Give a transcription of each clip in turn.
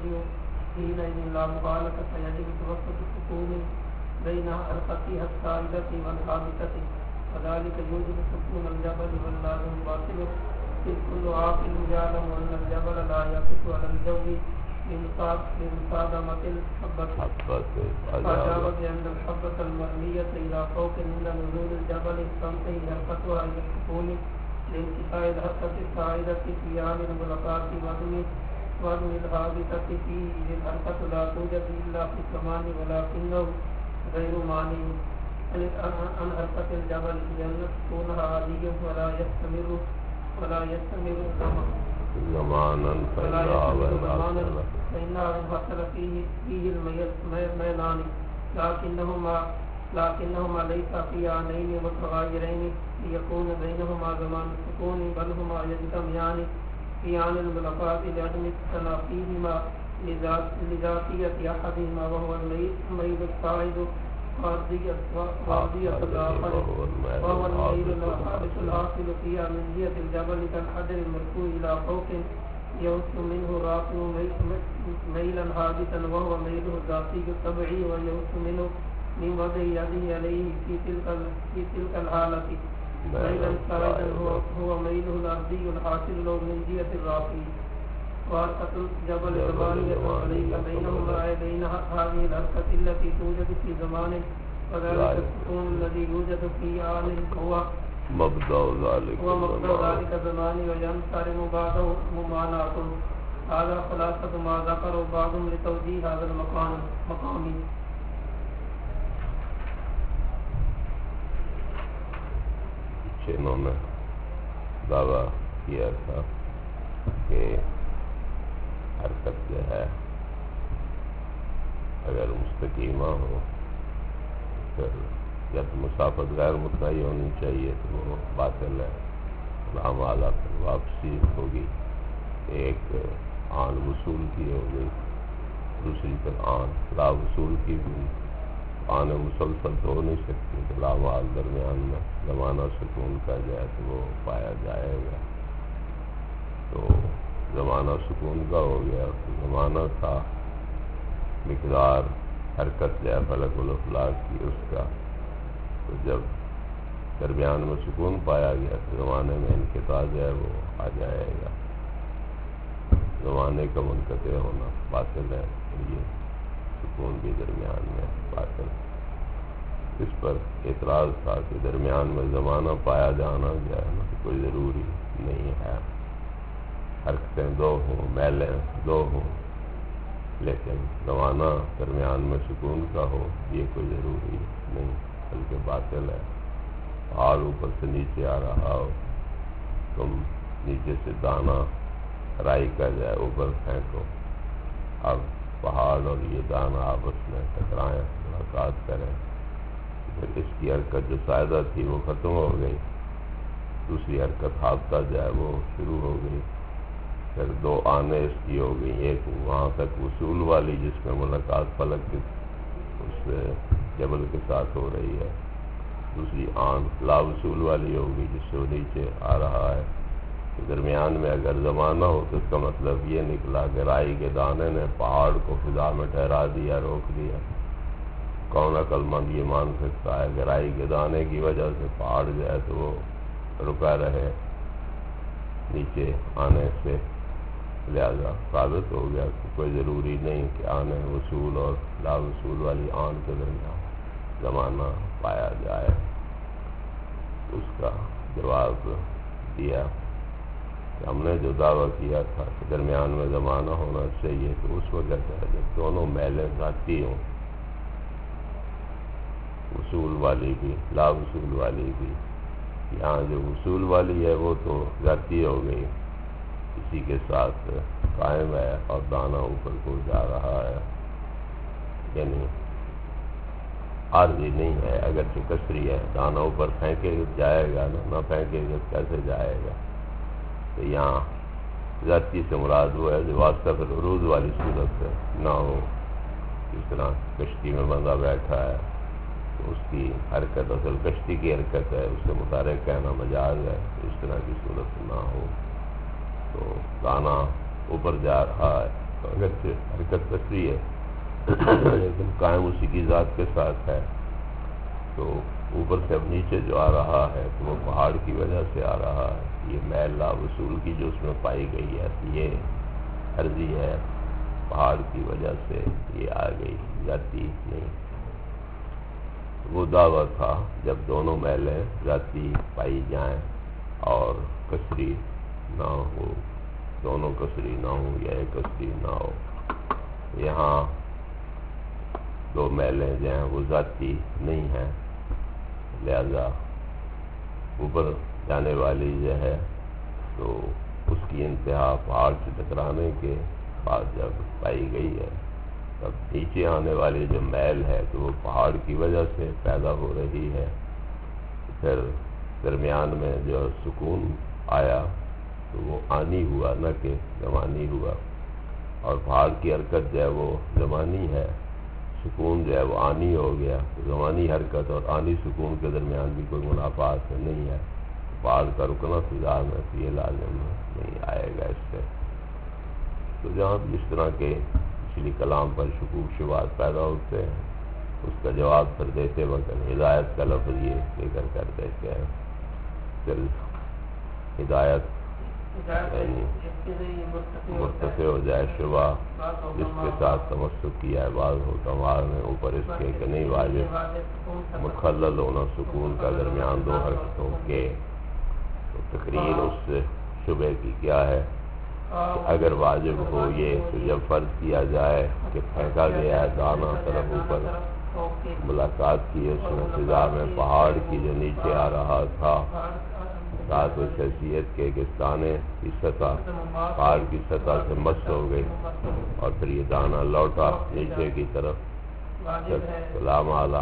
والتوزيع حينئذ لا مبالغة يجب توسط السكون بين حركتها السائدة والهابطة وذلك يوجب سكون الجبل واللازم باطل إذ كل عاقل يعلم أن الجبل لا يقف على الجو لمصادمة الحبة فأجاب بأن الحبة المرمية إلى فوق عند نزول الجبل تنتهي حركتها إلى السكون لانتهاء الحركة السائدة في عام الملاقات وعدم الهابطة فيه إذ الحركة لا توجد إلا في الزمان ولكنه غير مانع عن حركة الجبل لأن سكونها عادي ولا يستمر زمانا فإنها انفصل فيه الميلان لكنهما ليس في آنين متغايرين ليكون بينهما زمان السكون بل هما يجتمعان في آن الملاقات لعدم تنافيهما لذاتية أحدهما وهو الميل الصاعد وارضية الآخر وهو الميل الحاصل فيها من جهة الجبل كالحجر المرفوع إلى فوق يوس منه رافع ميلا حادثا وهو ميله الذاتي الطبيعي ويوس منه من وضع يده عليه في تلك الحالة ميلا صاعدا هو ميله الأرضي الحاصل له من جهة الرافع وحركة الجبل زمانية وليس بينهما بين هذه الحركة التي توجد في زمان وذلك السكون الذي يوجد في آن هو مبدأ ذلك زمان وينصرم بعده ممانعة هذا خلاصة ما ذكر بعضهم لتوجيه هذا المقام انہوں نے دعویٰ کیا تھا کہ حرکت جو ہے اگر مستقیمہ ہو پھر جب مسافت غیر متعین ہونی چاہیے تو وہ باطل ہے، اعمال پھر واپسی ہوگی، ایک آن وصول کی ہو گئی، دوسری پھر آن لا وصول کی بھی، آن مسلسل تو ہو نہیں سکتی، تو اعمال درمیان میں زمانہ سکون کا جائے تو وہ پایا جائے گا۔ تو زمانہ سکون کا ہو گیا، زمانہ تھا مقدار حرکت جو ہے فلک الافلاک کی اس کا، تو جب درمیان میں سکون پایا گیا تو زمانے میں انقطاع جو ہے وہ آ جائے گا، زمانے کا منقطع ہونا باطل ہے، یہ سکون بھی درمیان میں باطل۔ اس پر اعتراض تھا کہ درمیان میں زمانہ پایا جانا جو ہے نا کوئی ضروری نہیں ہے، حرکتیں دو ہوں، میلیں دو ہوں، لیکن زمانہ درمیان میں سکون کا ہو یہ کوئی ضروری نہیں، بلکہ باطل ہے۔ پہاڑ اوپر سے نیچے آ رہا ہو، تم نیچے سے دانا رائی کا جائے اوپر پھینکو، اب پہاڑ اور یہ دانا آپس میں ٹکرائیں، ملاقات کریں، پھر اس کی حرکت جو سائدہ تھی وہ ختم ہو گئی، دوسری حرکت ہابطہ جو ہے وہ شروع ہو گئی، پھر دو آنے اس کی ہو گئی، ایک وہاں تک وصول والی جس میں ملاقات فلک اس جبل کے ساتھ ہو رہی ہے، دوسری آن لا وصول والی ہوگی جس سے وہ نیچے آ رہا ہے۔ درمیان میں اگر زمانہ ہو تو اس کا مطلب یہ نکلا کہ رائی کے دانے نے پہاڑ کو فضا میں ٹھہرا دیا، روک دیا۔ کون عقل مند یہ مان سکتا ہے کہ رائی کے دانے کی وجہ سے پہاڑ جو ہے تو وہ رکا رہے نیچے آنے سے؟ لہذا ثابت ہو گیا کہ کوئی ضروری نہیں کہ آنے وصول اور لا وصول والی آن کے درمیان زمانہ پایا جائے۔ اس کا جواب دیا کہ ہم نے جو دعویٰ کیا تھا کہ درمیان میں زمانہ ہونا چاہیے تو اس وقت ہے جب دونوں میلیں ذاتی ہوں، وصول والی بھی لا وصول والی بھی۔ یہاں جو وصول والی ہے وہ تو ذاتی ہو گئی، اسی کے ساتھ قائم ہے اور دانا اوپر کو جا رہا ہے، یعنی عارضی نہیں ہے، اگرچہ کسری ہے، دانا اوپر پھینکے جائے گا نہ پھینکے گا کیسے جائے گا؟ تو یہاں ذاتی سے مراد وہ ہے جو واسطہ پھر عروض والی صورت ہے نہ ہو، جس طرح کشتی میں بندہ بیٹھا ہے تو اس کی حرکت اصل کشتی کی حرکت ہے، اس سے متحرک کہنا مجاز ہے، اس طرح کی صورت نہ ہو۔ تو دانا اوپر جا رہا ہے، اگرچہ حرکت کثری ہے لیکن قائم اسی کی ذات کے ساتھ ہے، تو اوپر سے اب نیچے جو آ رہا ہے تو وہ پہاڑ کی وجہ سے آ رہا ہے۔ یہ میل لا وصول کی جو اس میں پائی گئی ہے یہ عرضی ہے، پہاڑ کی وجہ سے یہ آ گئی، ذاتی نہیں۔ وہ دعویٰ تھا جب دونوں میلیں ذاتی پائی جائیں اور کثری نہ ہو، دونوں کثری نہ ہو یا ایک کثری نہ ہو۔ یہاں دو میلیں جو ہیں وہ ذاتی نہیں ہیں، لہذا اوپر جانے والی جو ہے تو اس کی انتہا پہاڑ سے ٹکرانے کے بعد جب پائی گئی ہے، تب نیچے آنے والی جو میل ہے تو وہ پہاڑ کی وجہ سے پیدا ہو رہی ہے۔ پھر درمیان میں جو سکون آیا تو وہ آنی ہوا نہ کہ زمانی ہوا، اور پہاڑ کی حرکت جو ہے وہ زمانی ہے، سکون جو ہے وہ آنی ہو گیا۔ زمانی حرکت اور آنی سکون کے درمیان بھی کوئی منافات نہیں ہے، پہاڑ کا رکنا فضا میں تو یہ لازم نہیں آئے گا اس سے۔ تو جہاں بھی اس طرح کے پچھلی کلام پر شکوک شبہات پیدا ہوتے ہیں، اس کا جواب پھر دیتے وقت ہدایت کا لفظ یہ ذکر کر دیتے ہیں۔ پھر ہدایت یعنی مرتفع ہو جائے شبہ جس کے ساتھ تمسک کیا ہے، بعض حکماء نے اوپر اس کے کہ نہیں واجب متخلل ہونا سکون کا درمیان دو حرکتوں کے، تو تقریر اس شبہ کی کیا ہے کہ اگر واجب ہو یہ تو جب فرض کیا جائے کہ پھینکا گیا ہے دانا طرف اوپر، ملاقات کی اس میں فضا میں پہاڑ کی جو نیچے آ رہا تھا، ساتھ اس حیثیت کے کہ دانے کی سطح پہاڑ کی سطح سے مس ہو گئی، اور پھر یہ دانا لوٹا نیچے کی طرف، جب لا محالہ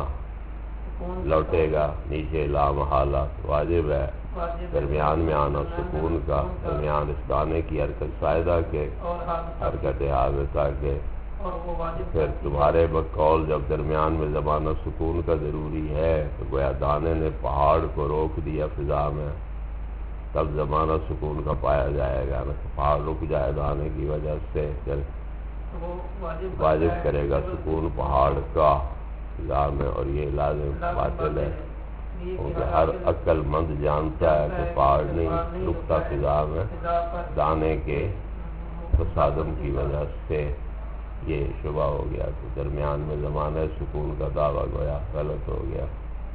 لوٹے گا نیچے لا محالہ واجب ہے درمیان میں آنا سکون کا، درمیان اس دانے کی حرکت سائدہ کے حرکت حادثہ کے۔ پھر تمہارے بقول جب درمیان میں زمانہ سکون کا ضروری ہے تو گویا دانے نے پہاڑ کو روک دیا فضا میں، تب زمانہ سکون کا پایا جائے گا، نہ پہاڑ رک جائے دانے کی وجہ سے، واجب کرے گا سکون پہاڑ کا فضا میں، اور یہ لازم باطل ہے کیونکہ ہر عقل مند جانتا ہے کہ پہاڑ نہیں رکتا فضا میں، دانے کے تصادم کی وجہ سے یہ شبہ ہو گیا، تو درمیان میں زمانہ سکون کا دعویٰ گویا غلط ہو گیا۔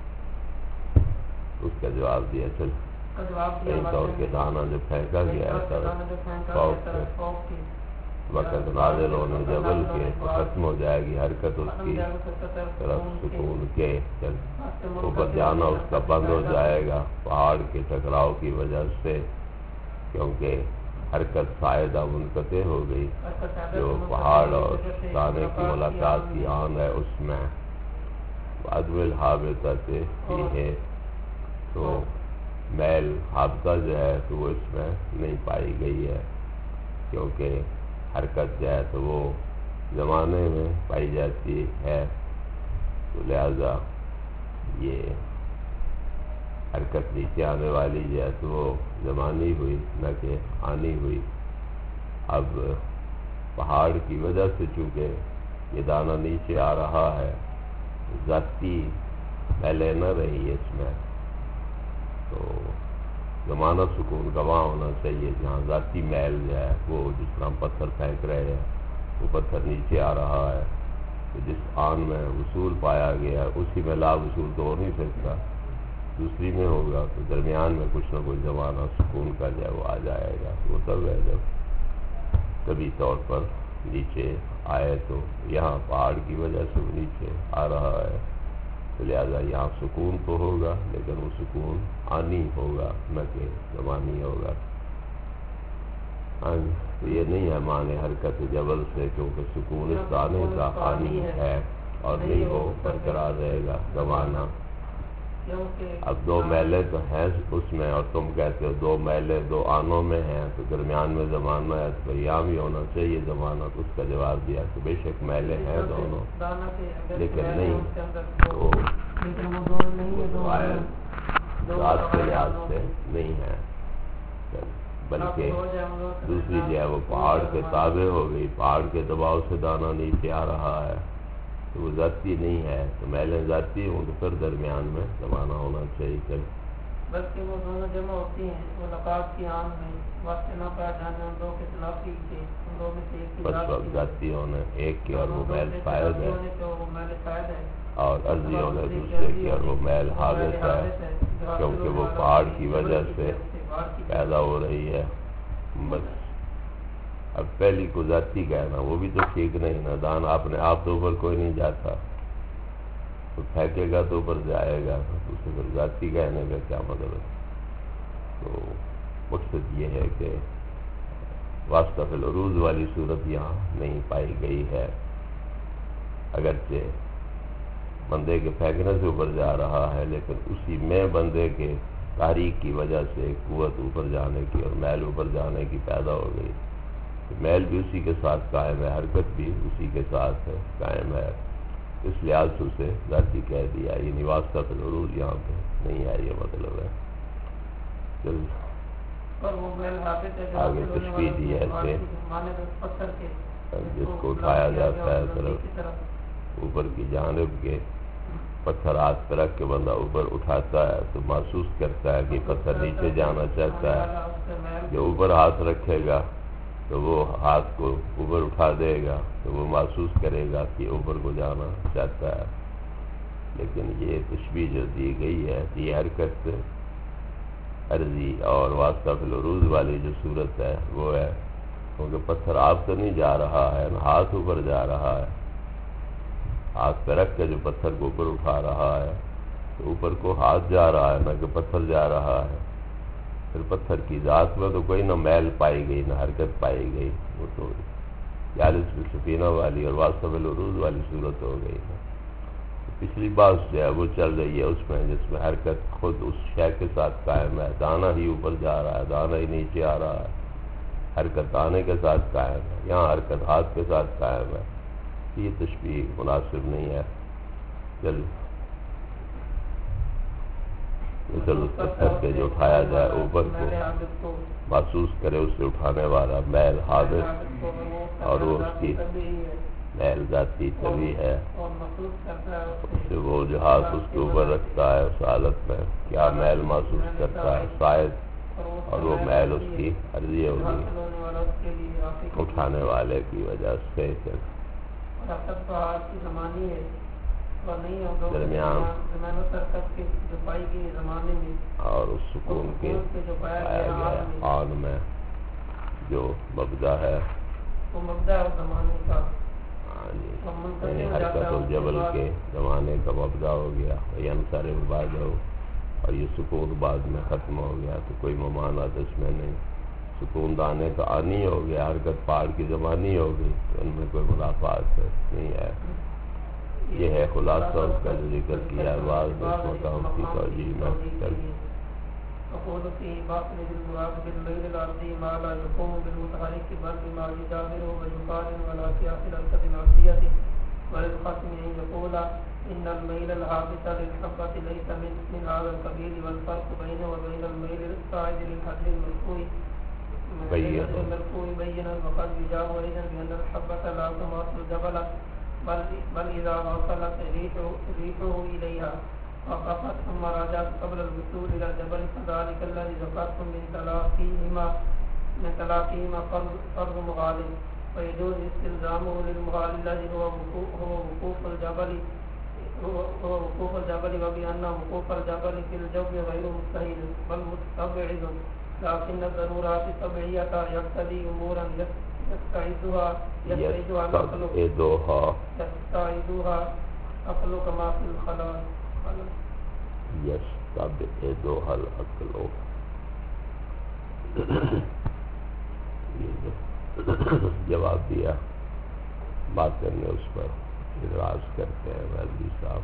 اس کا جواب دیا چل صحیح طور کے دانا جو پھینکا گیا ہے فوق سے وقت نازل ہونے جبل کے تو ختم ہو جائے گی حرکت اس کی طرف سکون کے، جب اوپر جانا اس کا بند ہو جائے گا پہاڑ کے ٹکراؤ کی وجہ سے، کیونکہ حرکت سائدہ منقطع ہو گئی، جو پہاڑ اور دانے کی ملاقات کی آن ہے اس میں عدم الحابطۃ ہی ہے، تو میل حابطہ جو ہے تو وہ اس میں نہیں پائی گئی ہے، کیونکہ حرکت جو ہے تو وہ زمانے میں پائی جاتی ہے، تو لہذا یہ حرکت نیچے آنے والی جو ہے تو وہ زمانی ہوئی نہ کہ آنی ہوئی۔ اب پہاڑ کی وجہ سے چونکہ یہ دانہ نیچے آ رہا ہے، ذاتی میلیں نہ رہی اس میں، تو زمانہ سکون کا وہاں ہونا چاہیے جہاں ذاتی میل جو ہے وہ جس طرح پتھر پھینک رہے ہیں وہ پتھر نیچے آ رہا ہے، تو جس آن میں وصول پایا گیا ہے اسی میں لا وصول تو ہو نہیں سکتا، دوسری میں ہوگا، تو درمیان میں کچھ نہ کچھ زمانہ سکون کا جو ہے وہ آ جائے گا، وہ تب ہے جب طبی طور پر نیچے آئے، تو یہاں پہاڑ کی وجہ سے وہ نیچے آ رہا ہے، تو لہذا یہاں سکون تو ہوگا لیکن وہ سکون آنی ہوگا نہ کہ زمانی ہوگا۔ تو یہ نہیں ہے معنی حرکت جبل سے، کیونکہ سکون اس دانے کا آنی ہے اور نہیں وہ برقرار رہے گا زمانہ۔ اب دو میلیں تو ہیں اس میں، اور تم کہتے ہو دو میلیں دو آنوں میں ہیں تو درمیان میں زمانہ ہے تو یہاں بھی ہونا چاہیے زمانہ، تو اس کا جواب دیا کہ بے شک میلیں ہیں دونوں لیکن نہیں وہ ذات کے لحاظ سے نہیں ہے۔ بلکہ دوسری جو ہے وہ پہاڑ کے تابع ہو گئی، پہاڑ کے دباؤ سے دانہ نیچے آ رہا ہے تو وہ ذاتی نہیں ہے، تو میلیں ذاتی ہوں تو پھر درمیان میں زمانہ ہونا چاہیے. بلکہ وہ دونوں جمع ہوتی ہیں ملاقات کی آن میں واسطے نہ پایا جانے ان دو کے تلافی کے ان دو میں سے ایک کی بس ذاتی ہونے ایک کی اور وہ میل فائد ہے اور عرضی ہونے دوسرے کی اور وہ میل حادث ہے کیونکہ وہ پہاڑ کی وجہ سے پیدا ہو رہی ہے. بس اب پہلی کو ذاتی کہنا وہ بھی تو ٹھیک نہیں نا، دان اپنے آپ تو اوپر کوئی نہیں جاتا، تو پھینکے گا تو اوپر سے آئے گا، تو اسے پھر ذاتی کہنے کا کیا مطلب ہے. تو مقصد یہ ہے کہ واسطہ فی العروض والی صورت یہاں نہیں پائی گئی ہے، اگرچہ بندے کے پھینکنے سے اوپر جا رہا ہے لیکن اسی میں بندے کے تحریک کی وجہ سے قوت اوپر جانے کی اور میل اوپر جانے کی پیدا ہو گئی. میل بھی اسی کے ساتھ قائم ہے، حرکت بھی اسی کے ساتھ قائم ہے، اس لحاظ سے اسے ذاتی کہہ دیا. یعنی واسطہ فی العروض یہاں پہ نہیں ہے، یہ مطلب ہے. آگے تشبیہ دی ہے کہ جس کو اٹھایا جاتا ہے طرف اوپر کی جانب کے پتھر ہاتھ پہ رکھ کے بندہ اوپر اٹھاتا ہے تو محسوس کرتا ہے کہ پتھر نیچے جانا چاہتا ہے. جو اوپر ہاتھ رکھے گا تو وہ ہاتھ کو اوپر اٹھا دے گا تو وہ محسوس کرے گا کہ اوپر کو جانا چاہتا ہے. لیکن یہ تشبیہ جو دی گئی ہے یہ حرکت عرضی اور واسطہ فی العروض والی جو صورت ہے وہ ہے کیونکہ پتھر آپ تو نہیں جا رہا ہے، ہاتھ اوپر جا رہا ہے. ہاتھ پہ رکھ کے جو پتھر کو اوپر اٹھا رہا ہے تو اوپر کو ہاتھ جا رہا ہے نہ کہ پتھر جا رہا ہے. پھر پتھر کی ذات میں تو کوئی نہ میل پائی گئی نہ حرکت پائی گئی، وہ تو 40 سفینہ والی اور واسطہ فی العروض والی صورت ہو گئی ہے. پچھلی بات جو ہے وہ چل رہی ہے اس میں جس میں حرکت خود اس شے کے ساتھ قائم ہے، دانہ ہی اوپر جا رہا ہے، دانہ ہی نیچے آ رہا ہے، حرکت آنے کے ساتھ قائم ہے. یہاں حرکت ہاتھ کے ساتھ قائم ہے. یہ تشبیہ مناسب نہیں ہے. مثل اس پتھر پہ جو اٹھایا جائے اوپر کو محسوس کرے اس سے اٹھانے والا میل حادث اور وہ اس کی میل ذاتی طبیعی ہے. اس سے وہ جو ہاتھ اس کے اوپر رکھتا ہے اس حالت میں کیا میل محسوس کرتا ہے شاید، اور وہ میل اس کی عرضی ہوگی اٹھانے والے کی وجہ سے درمیان اور اس سکون کے پایا گیا آن میں جو مبدا ہے حرکت الجبل کے زمانے کا مبدا ہو گیا، یہ انصار بعد ہو اور یہ سکون بعد میں ختم ہو گیا تو کوئی ممانعت اس میں نہیں. سکون دانے کا آنی ہو گیا، حرکت پہاڑ کی زمانی ہو گئی تو ان میں کوئی منافعات نہیں ہے. یہ ہے خلاصہ اس کا جو ذکر کیا ہے بعض اس مقام کی توجیہ میں. أقول في باطن المراد بالميل الأرضي ما لا يقوم بالمتحرك بل بما يجاوره ويقارن ولا قياس الحركة الأرضية وللخصم أن يقول إن الميل الهابط للحبة ليس من هذا القبيل والفرق بينه وبين الميل الصاعد للحجر المرفوع بين وقد يجاب أيضا بأن الحبة لا تماس الجبل بل إذا وصلت ريحه إليها وقفت ثم رجعت قبل الوصول إلى الجبل فذلك الذي ذكرتم من تلاقيهما فرض مغالب ويجوز استلزامه للمغالب الذي هو وقوف الجبل وبأن وقوف الجبل في الجو غير مستحيل بل مستبعد لكن الضرورات الطبيعية يقتضي أمورا يستعيدها عقل كما في الخلاء يستبعدها العقل. جواب دیا بات کرنے اس پر اعتراض کرتے ہیں مولوی صاحب.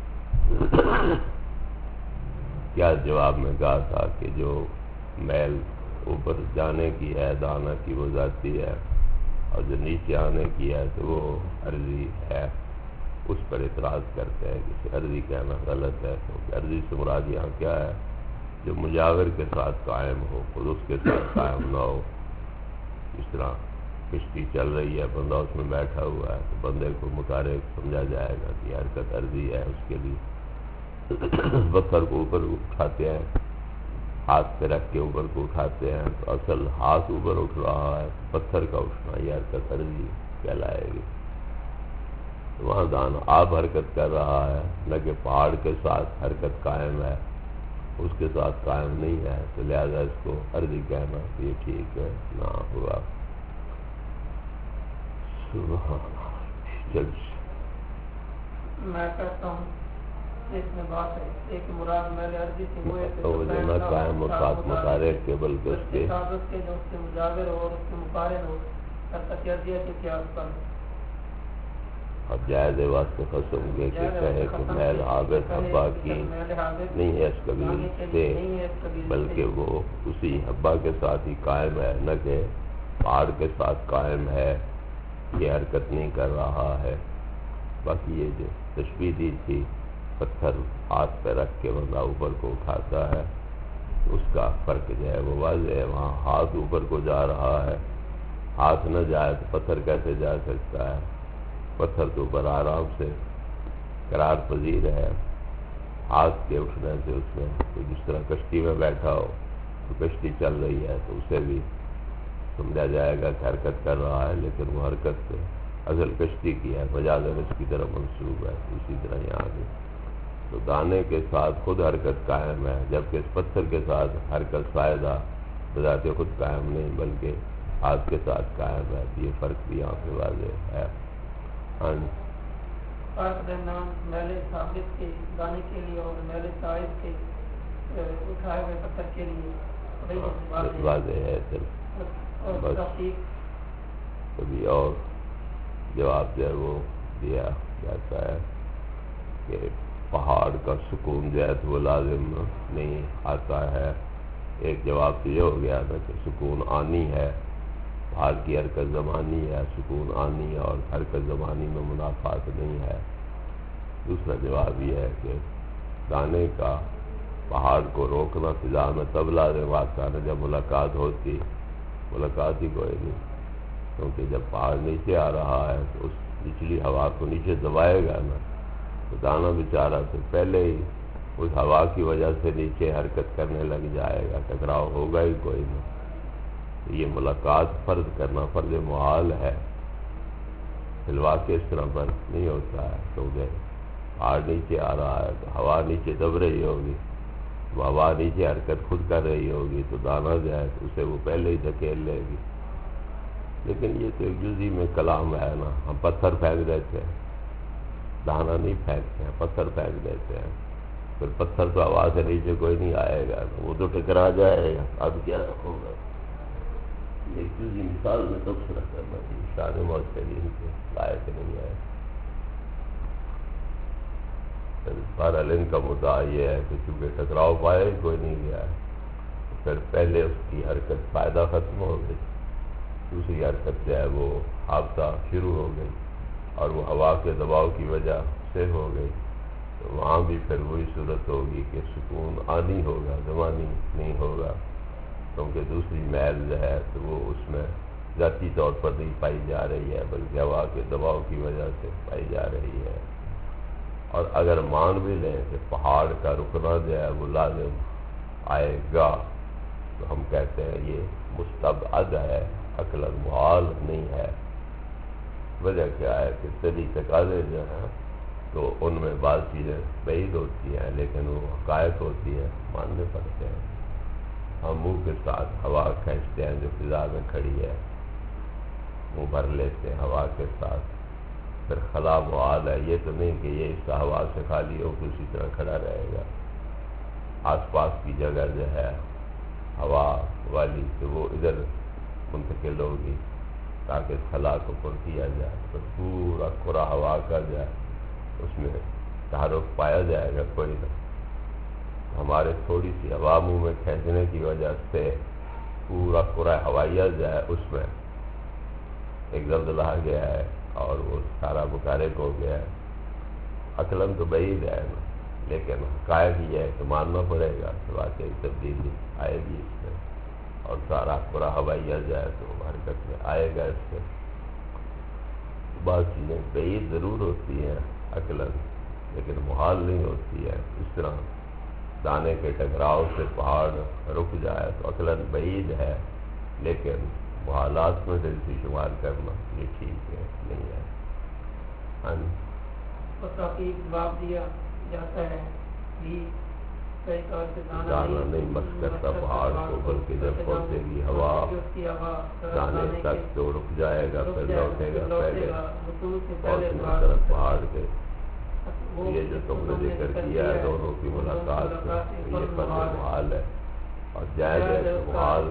کیا جواب میں کہا تھا کہ جو میل اوپر جانے کی ہے دانہ کی وہ ذاتی ہے اور جو نیچے آنے کی ہے تو وہ عرضی ہے. اس پر اعتراض کرتے ہیں کہ عرضی کہنا غلط ہے کیونکہ عرضی سے مراد یہاں کیا ہے جو مجاور کے ساتھ قائم ہو، خود اس کے ساتھ قائم نہ ہو. اس طرح کشتی چل رہی ہے، بندہ اس میں بیٹھا ہوا ہے، تو بندے کو متحرک سمجھا جائے گا کہ حرکت عرضی ہے. اس کے لیے پتھر کو اوپر اٹھاتے ہیں، ہاتھ پہ رکھ کے اوپر کو اٹھاتے ہیں، تو اصل ہاتھ اوپر اٹھ رہا ہے، پتھر کا اٹھنا یہ حرکت عرضی کہلائے گی. وہاں دانا آپ حرکت کر رہا ہے، نہ کہ پہاڑ کے ساتھ حرکت قائم ہے، اس کے ساتھ قائم نہیں ہے، تو لہذا اس کو عرضی کہنا کہ یہ ٹھیک ہے نہ ہوا. میں کہتا ہوں اس میں بات ہے ایک مراد میل عرضی سے وہ ہے کہ وہ جو نہ قائم اور ساتھ متحرک کے بلکہ اس کے جو اس کے مجاور ہو اور اس کے مقارن ہو حرکت عرضیہ کے قیاس پر. اب جائز واسطے قسم کے کہ کہے کہ میل حابط حبا کی نہیں ہے اس قبیل سے، بلکہ وہ اسی حبا کے ساتھ ہی قائم ہے، نہ کہ پہاڑ کے ساتھ قائم ہے، یہ حرکت نہیں کر رہا ہے. باقی یہ جو تشبیہ دی تھی پتھر ہاتھ پہ رکھ کے بندہ اوپر کو اٹھاتا ہے، اس کا فرق جو ہے وہ واضح ہے. وہاں ہاتھ اوپر کو جا رہا ہے، ہاتھ نہ جائے تو پتھر کیسے جا سکتا ہے؟ پتھر تو اوپر آرام سے قرار پذیر ہے. ہاتھ کے اٹھنے سے اس میں کوئی جس طرح کشتی میں بیٹھا ہو تو کشتی چل رہی ہے تو اسے بھی سمجھا جائے گا کہ حرکت کر رہا ہے، لیکن وہ حرکت اصل کشتی کی ہے، مجازاً اس کی طرف منسوب ہے. اسی طرح یہاں بھی تو دانے کے ساتھ خود حرکت قائم ہے، جبکہ اس پتھر کے ساتھ حرکت فائدہ بذات خود قائم نہیں بلکہ ہاتھ کے ساتھ قائم ہے. یہ فرق بھی یہاں پہ واضح ہے. فرق درمیان میل ثابت کے دانے کے لیے اور میل ثابت کے اٹھائے ہوئے پتھر کے لیے واضح ہے. بس کبھی اور جواب جو ہے وہ دیا جاتا ہے کہ پہاڑ کا سکون جو ہے تو وہ لازم نہیں آتا ہے. ایک جواب تو یہ ہو گیا تھا کہ سکون آنی ہے، پہاڑ کی حرکت زمانی ہے، سکون آنی ہے اور حرکت زمانی میں منافات نہیں ہے. دوسرا جواب یہ ہے کہ دانے کا پہاڑ کو روکنا فضا میں تب لازم آتا ہے جب ملاقات ہوتی، ملاقات ہی کوئی نہیں، کیونکہ جب پہاڑ نیچے آ رہا ہے تو اس نچلی ہوا کو نیچے دبائے گا نا، تو دانا بیچارہ تو پہلے ہی اس ہوا کی وجہ سے نیچے حرکت کرنے لگ جائے گا، ٹکراؤ ہوگا ہی کوئی نہیں. یہ ملاقات فرض کرنا فرض محال ہے، فلوا کے اس طرح پر نہیں ہوتا ہے، کیونکہ پہاڑ نیچے آ رہا ہے تو ہوا نیچے دب رہی ہوگی، وہ ہوا نیچے حرکت خود کر رہی ہوگی تو دانا جو ہے تو اسے وہ پہلے ہی دھکیل لے گی. لیکن یہ تو ایک جزئی میں کلام ہے نا، ہم پتھر پھینک دیتے ہیں، دانا نہیں پھینکتے ہیں، پتھر پھینک دیتے ہیں، پھر پتھر تو ہوا سے نیچے کوئی نہیں آئے گا، وہ تو ٹکرا جائے گا. اب کیا ہوگا؟ ایک جزئی مثال میں تبصرہ کرنا چاہیے، شان معتدین کے لائق نہیں ہے. بہرحال ان کا مدعا یہ ہے کہ چونکہ ٹکراؤ پائے کوئی نہیں گیا ہے، پھر پہلے اس کی حرکت فائدہ ختم ہو گئی، دوسری حرکت جو ہے وہ حادثہ شروع ہو گئی اور وہ ہوا کے دباؤ کی وجہ سے ہو گئی، تو وہاں بھی پھر وہی صورت ہوگی کہ سکون آنی ہوگا، زمانی نہیں ہوگا، کیونکہ دوسری میل جو ہے تو وہ اس میں ذاتی طور پر نہیں پائی جا رہی ہے بلکہ ہوا کے دباؤ کی وجہ سے پائی جا رہی ہے. اور اگر مان بھی لیں کہ پہاڑ کا رکنا جو ہے وہ لازم آئے گا تو ہم کہتے ہیں یہ مستبعد ہے، عقلاً محال نہیں ہے. وجہ کیا ہے کہ طبعی تقاضے جو ہیں تو ان میں بعض چیزیں بعید ہوتی ہیں لیکن وہ حقائق ہوتی ہیں، ماننے پڑتے ہیں. ہم منہ کے ساتھ ہوا کھینچتے ہیں جو فضا میں کھڑی ہے، منہ بھر لیتے ہیں ہوا کے ساتھ، پھر خلا محال ہے. یہ تو نہیں کہ یہ حصہ ہوا سے خالی ہو کہ اسی طرح کھڑا رہے گا، آس پاس کی جگہ جو ہے ہوا والی تو وہ ادھر منتقل ہوگی تاکہ اس خلا کو پر کیا جائے، تو پورا کرا ہوا کا جائے اس میں تحرک پایا جائے گا کوئی نہ. ہمارے تھوڑی سی ہوا منہ میں کھینچنے کی وجہ سے پورا کرا ہوائیہ جو ہے اس میں ایک زلزلہ آ گیا ہے اور وہ سارا متحرک ہو گیا ہے. عقلاً تو بعید ہے نا، لیکن حقائق یہ ہے کہ ماننا پڑے گا کہ واقعی تبدیلی آئے گی اس میں، اور سارا پورا ہوائی جائے تو حرکت میں آئے گا اس سے۔ بعض چیزیں بعید ضرور ہوتی ہیں عقلاً، لیکن محال نہیں ہوتی ہے۔ اس طرح دانے کے ٹکراؤ سے پہاڑ رک جائے تو عقلاً بعید ہے، لیکن محالات میں سے اسے شمار کرنا یہ ٹھیک ہے نہیں ہے۔ ہاں جی، اور تحقیق جواب دیا جاتا ہے بھی کئی طور سے دانا نہیں مس کرتا پہاڑ کو، بلکہ جب پہنچے گی ہوا دانے تک تو رک جائے گا، پھر لوٹے گا پہلے پہنچنے طرف پہاڑ کے۔ یہ جو تم نے ذکر کیا ہے دونوں کی ملاقات سے، یہ فرض محال ہے، اور جائز ہے کہ محال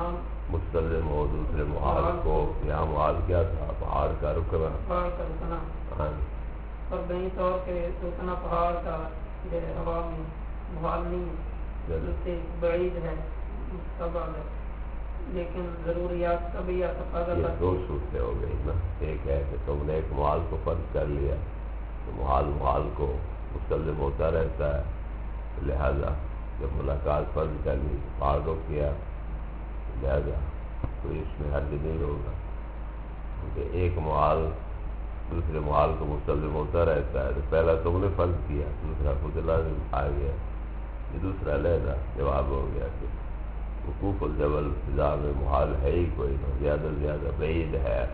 مستلزم ہو دوسرے محال کو۔ یہاں محال کیا تھا؟ پہاڑ کا رکنا۔ ہاں، اور بہی طور پہ رکنا پہاڑ کا ہوا میں محال نہیں ہے، بعید ہے، مستبعد ہے، لیکن ضروریات کبھی یا تقاضا یہ دو صورتیں ہو گئی نا۔ ایک ہے کہ تم نے ایک محال کو فرض کر لیا تو محال کو مستلزم ہوتا رہتا ہے، لہذا جب ملاقات فرض کر لی پہاڑ رک گیا، لہذا کوئی اس میں حرج نہیں ہوگا، کیونکہ ایک محال دوسرے محال کو مستلزم ہوتا رہتا ہے۔ تو پہلا تم نے فرض کیا، دوسرا خود لازم آ گیا، یہ دوسرا علیحدہ جواب ہو گیا کہ وقوف الجبل فضا میں محال ہے ہی کوئی نہ، زیادہ سے زیادہ بعید ہے۔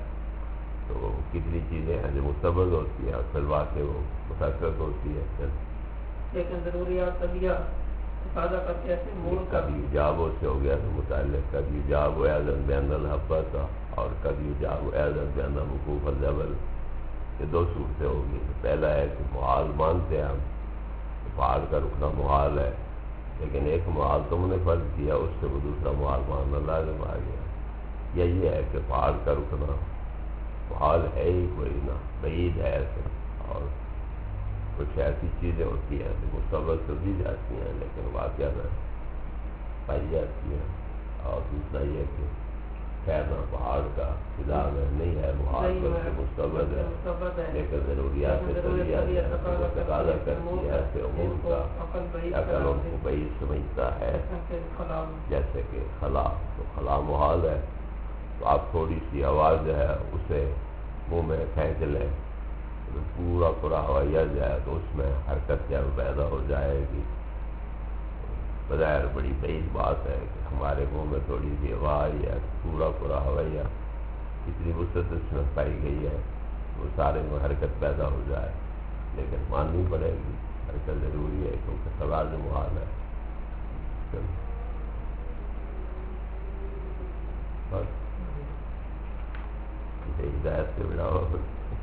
تو کتنی چیزیں ہیں جو مستبد ہوتی ہیں اور پھر واقع وہ متحقق ہوتی ہے، لیکن ضروریات طبیعہ تقاضا کرتے ایسے مول کا کبھی ایجاب سے ہو گیا تو متعلق، کبھی ایجاب ایضاً بین الحبہ تھا، اور کبھی ایجاب ایضاً بین وقوف الجبل۔ یہ دو صورتیں ہوگی۔ پہلا ہے کہ محال مانتے ہیں ہم، پہاڑ کا رکنا محال ہے، لیکن ایک محال تم نے فرض کیا، اس سے وہ دوسرا محال ماننا لازم آ گیا۔ یہی ہے کہ پہاڑ کا رکنا محال ہے ہی کوئی نہ، بعید ہے ایسے، اور کچھ ایسی چیزیں ہوتی ہیں جو مستبد تو دی جاتی ہیں لیکن واقعہ میں پائی جاتی ہیں۔ اور دوسرا یہ کہ ٹھہرنا پہاڑ کا فضا میں نہیں ہے محال، بلکہ مستبد ہے، لیکن ضروریات تقاضا کرتی ہے ایسے امور کا، عقل ان کو بعید سمجھتا ہے، جیسے کہ خلا۔ تو خلا محال ہے، تو آپ تھوڑی سی آواز جو ہے اسے منہ میں پھینک لیں تو پورا پورا ہوایا جائے تو اس میں حرکت کیا پیدا ہو جائے گی۔ بظاہر بڑی بعید بات ہے کہ ہمارے منہ میں تھوڑی سی ہوا آئی ہے، پورا پورا ہوایا، اتنی وسعت اس میں پائی گئی ہے وہ سارے میں حرکت پیدا ہو جائے، لیکن ماننی پڑے گی، حرکت ضروری ہے کیونکہ خلاج محال ہے۔ بس ہدایت سے بڑا